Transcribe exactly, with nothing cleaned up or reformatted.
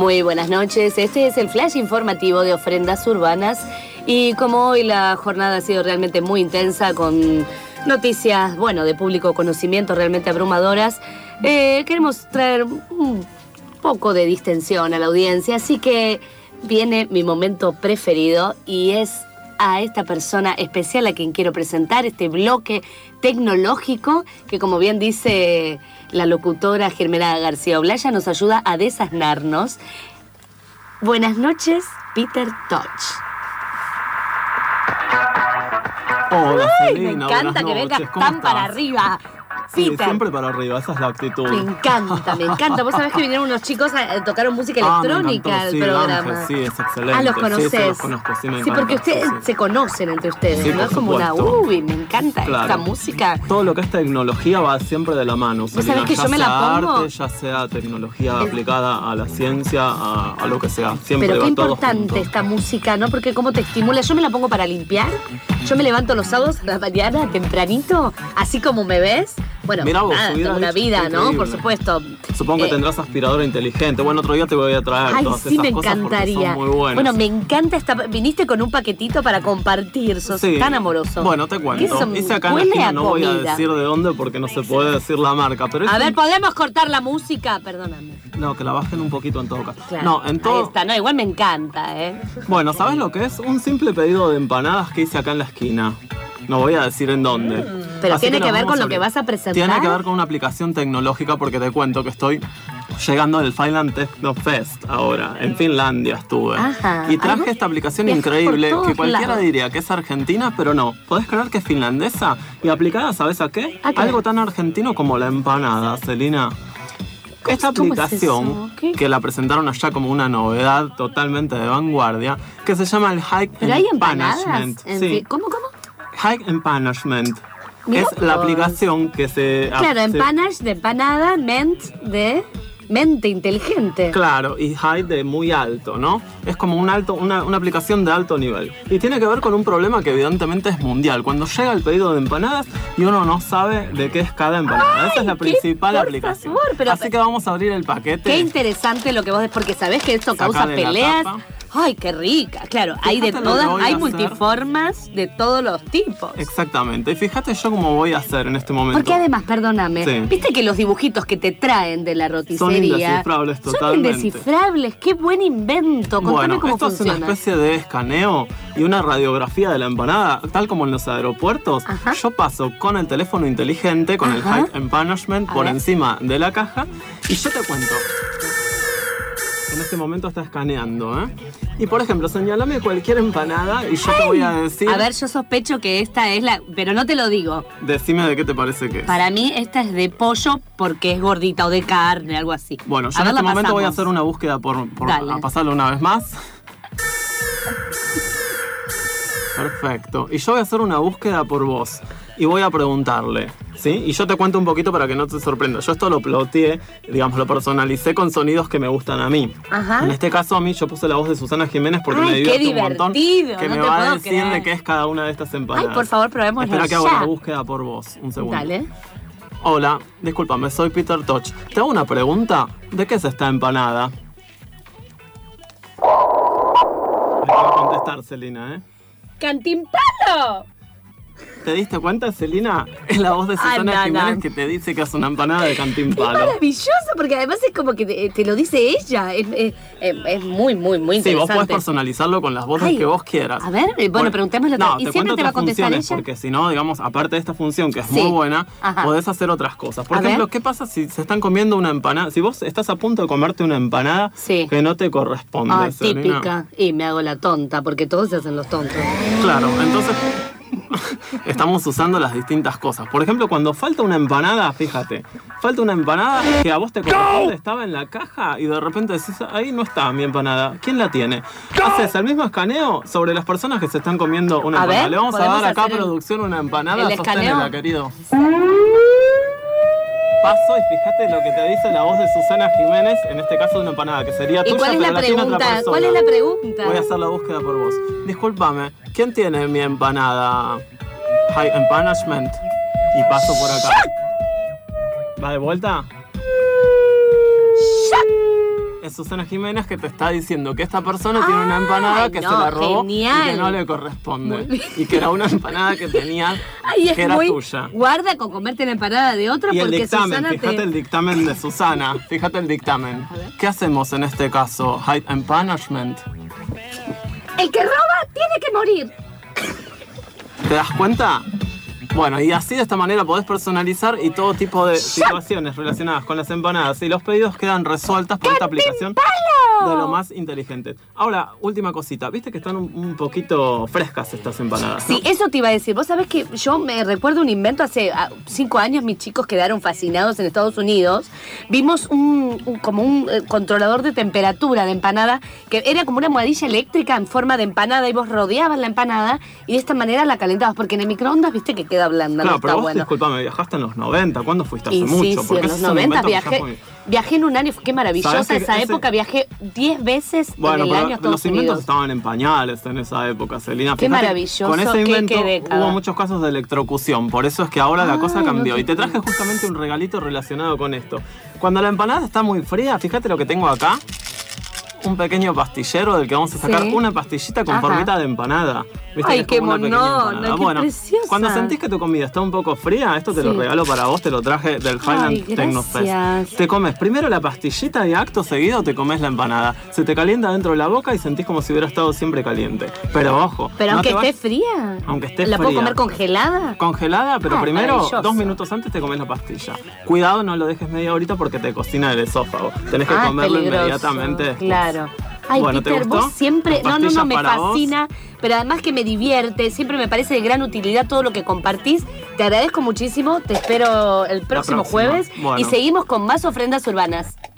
Muy buenas noches, este es el flash informativo de Ofrendas Urbanas y como hoy la jornada ha sido realmente muy intensa con noticias, bueno, de público conocimiento realmente abrumadoras, eh, queremos traer un poco de distensión a la audiencia, así que viene mi momento preferido y es a esta persona especial a quien quiero presentar, este bloque tecnológico que, como bien dice la locutora Germana García Olaya, nos ayuda a desasnarnos. Buenas noches, Peter Tosh. Hola, Ay, Celina, me encanta que noches. vengas ¿Cómo tan estás? para arriba. Sí, Peter. siempre para arriba, esa es la actitud. Me encanta, me encanta. Vos sabés que vinieron unos chicos a, a tocar música Ah, me electrónica encantó, al sí, programa. Ángel, sí, es excelente. Ah, los Sí, conocés. sí, los conozco, sí, me Sí, encanta. porque ustedes Sí, sí. se conocen entre ustedes, Sí, ¿no? por Es como una, supuesto. uy, me encanta Claro. esta música. Todo lo que es tecnología va siempre de la mano, Celina. sabés que ya yo me la sea pongo? arte, ya sea tecnología Es- aplicada a la ciencia, a, a lo que sea. Siempre Pero va qué todo importante junto. esta música, ¿no? Porque cómo te estimula. Yo me la pongo para limpiar. Yo me levanto los sábados a la mañana, tempranito, así como me ves. Bueno, Mirá vos, nada, hubiera tengo una dicho, vida, qué ¿no? increíble. Por supuesto. Supongo que Eh, tendrás aspiradora inteligente. Bueno, otro día te voy a traer Ay, todas sí, esas me cosas porque encantaría. son muy buenas. Bueno, me encanta esta... Viniste con un paquetito para compartir, sos Sí. tan amoroso. Bueno, te ¿Qué cuento. son? Hice acá en la Huele esquina, a no voy a comida. decir de dónde porque no se puede decir la marca, pero es A un- ver, ¿podemos cortar la música? Perdóname. No, que la bajen un poquito en todo caso. Claro. No, en Ahí todo... está. No, igual me encanta, ¿eh? Bueno, ¿sabes lo que es? Un simple pedido de empanadas que hice acá en la esquina. No voy a decir en dónde. Pero Así tiene que lo ver vamos con a lo que abrir. vas a presentar. Tiene que ver con una aplicación tecnológica porque te cuento que estoy llegando del Finland Techno Fest ahora. En Finlandia estuve. Ajá. Y traje Ay, esta aplicación viajás increíble por todos que cualquiera lados. diría que es argentina, pero no. ¿Podés creer que es finlandesa? Y aplicada, ¿sabes a qué? ¿A qué? Algo tan argentino como la empanada, Celina. Esta ¿Cómo es aplicación, eso? ¿Qué? que la presentaron allá como una novedad totalmente de vanguardia, que se llama el Hike Pero hay empanadas. Empanagement. en Sí. fin. ¿Cómo, cómo? Hike Empanagement. Mirá Es la vos. aplicación que se... Claro, se- empanadas de empanada, ment de mente inteligente. Claro, y high de muy alto, ¿no? Es como un alto, una, una aplicación de alto nivel. Y tiene que ver con un problema que evidentemente es mundial. Cuando llega el pedido de empanadas y uno no sabe de qué es cada empanada. Ay, Esa es la qué- principal por aplicación. favor, pero- Así que vamos a abrir el paquete. Qué interesante lo que vos des, porque sabés que esto causa Sacale la peleas. tapa. Ay, qué rica. Claro, hay de Fíjate lo que todas, voy a hay hacer. multiformas de todos los tipos. Exactamente. Y fíjate yo cómo voy a hacer en este momento. Porque además, perdóname, Sí. viste que los dibujitos que te traen de la roticería indescifrables son totalmente. indescifrables. Qué buen invento. Contame Bueno, cómo esto funciona. es una especie de escaneo y una radiografía de la empanada, tal como en los aeropuertos. Ajá. Yo paso con el teléfono inteligente, con Ajá. el Hike Empanagement A por ver. encima de la caja y yo te cuento. En este momento está escaneando, ¿eh? Y por ejemplo, señalame cualquier empanada y yo te voy a decir. A ver, yo sospecho que esta es la... Pero no te lo digo. Decime de qué te parece que es. Para mí esta es de pollo porque es gordita o de carne, algo así. Bueno, yo A en ver, este la momento voy a pasamos. hacer una búsqueda por, por Dale. a pasarlo una vez más. Perfecto. Y yo voy a hacer una búsqueda por vos. Y voy a preguntarle, ¿sí? Y yo te cuento un poquito para que no te sorprenda. Yo esto lo ploteé, digamos, lo personalicé con sonidos que me gustan a mí. Ajá. En este caso a mí yo puse la voz de Susana Jiménez porque Ay, me qué divierte un montón. divertido, Que no me te va puedo a decir creer. de qué es cada una de estas empanadas. Ay, por favor, probémoslo Espera que hago ya. la búsqueda por vos. Un segundo. Dale. Hola, discúlpame, soy Peter Tosh. Te hago una pregunta. ¿De qué es esta empanada? Ahí te va a contestar, Celina, ¿eh? ¡Cantimpalo! ¿Te diste cuenta, Celina? Es la voz de Susana Anda, Jiménez anda. que te dice que es una empanada de Es cantimpalo. maravilloso, porque además es como que te, te lo dice ella. Es, es- es muy, muy, muy Sí, vos interesante. podés personalizarlo con las voces Ay, que vos quieras. a ver, eh, bueno, preguntémosle otra- No, ¿y te siempre cuento te va a otras contestar funciones, ella? porque si no, digamos, aparte de esta función que es Sí. muy buena, Ajá. podés hacer otras cosas. Por A ejemplo, ver. ¿qué pasa si se están comiendo una empanada? Si vos estás a punto de comerte una empanada Sí. que no te corresponde, Ah, Celina. típica. Y me hago la tonta, porque todos se hacen los tontos. Claro, entonces estamos usando las distintas cosas. Por ejemplo, cuando falta una empanada, fíjate, falta una empanada que a vos te corresponde, estaba en la caja y de repente decís, ahí no está mi empanada. ¿Quién la tiene? Haces el mismo escaneo sobre las personas que se están comiendo una A empanada. ver, Le vamos a ¿podemos dar acá a hacer el- producción una empanada. el escaneo? Sostenela, querido. Paso y fíjate lo que te dice la voz de Susana Jiménez, en este caso de una empanada, que sería ¿Y tuya, cuál es pero la la tiene otra pregunta? persona. ¿Cuál es la pregunta? Voy a hacer la búsqueda por vos. Discúlpame, ¿quién tiene mi empanada? High Empanagement. Y paso por acá. ¿Va de vuelta? es Susana Jiménez que te está diciendo que esta persona tiene una empanada Ay, que no, se la robó genial. y que no le corresponde. Y que era una empanada que tenía Ay, es que era muy... tuya. Guarda con comerte la empanada de otro Y el porque dictamen, Susana fíjate te... el dictamen de Susana, fíjate el dictamen. ¿Qué hacemos en este caso? Hide and punishment. El que roba tiene que morir. ¿Te das cuenta? Bueno, y así de esta manera podés personalizar y todo tipo de situaciones relacionadas con las empanadas y los pedidos quedan resueltas por esta aplicación de lo más inteligente. Ahora, última cosita, viste que están un, un poquito frescas estas empanadas, ¿no? Sí, eso te iba a decir. Vos sabés que yo me recuerdo un invento hace ah, cinco años, mis chicos quedaron fascinados en Estados Unidos. Vimos un, un- como un eh, controlador de temperatura de empanada que era como una almohadilla eléctrica en forma de empanada y vos rodeabas la empanada y de esta manera la calentabas porque en el microondas viste que queda blanda, Claro, no pero está vos, bueno. disculpame, viajaste en los noventa, ¿cuándo fuiste? Hace Y mucho. sí, sí, porque en ese los es un noventa invento que ya viajé, fue- viajé en un año, qué maravillosa ¿Sabés que esa ese- época, viajé diez veces Bueno, en el pero año a Estados los inventos Unidos. estaban en pañales en esa época, Celina. Qué Fíjate, maravilloso, con ese qué- invento qué década. hubo muchos casos de electrocución, por eso es que ahora la Ay, cosa no cambió. te Y te traje puedo. justamente un regalito relacionado con esto. Cuando la empanada está muy fría, fíjate lo que tengo acá. Un pequeño pastillero del que vamos a sacar Sí. una pastillita con Ajá. formita de empanada. ¿Viste? Ay, Que es qué como una pequeña monona, empanada. qué Bueno, preciosa. cuando sentís que tu comida está un poco fría, esto te lo Sí. regalo para vos, te lo traje del Ay, Highland Technofest. gracias. Te comes primero la pastillita y acto seguido te comes la empanada. Se te calienta dentro de la boca y sentís como si hubiera estado siempre caliente. Pero ojo, Pero no aunque te vas- esté fría. Aunque esté ¿La puedo fría. comer congelada? Congelada, pero Ah, primero, maravilloso. dos minutos antes te comes la pastilla. Cuidado, no lo dejes media horita porque te cocina el esófago. Tenés que Ah, es comerlo peligroso, inmediatamente después. Claro. Ay, Bueno, ¿te Peter, gustó? vos siempre... Las No, no, no, pastillas me para vos. fascina, pero además que me divierte, siempre me parece de gran utilidad todo lo que compartís. Te agradezco muchísimo, te espero el próximo próxima. jueves Bueno. y seguimos con más ofrendas urbanas.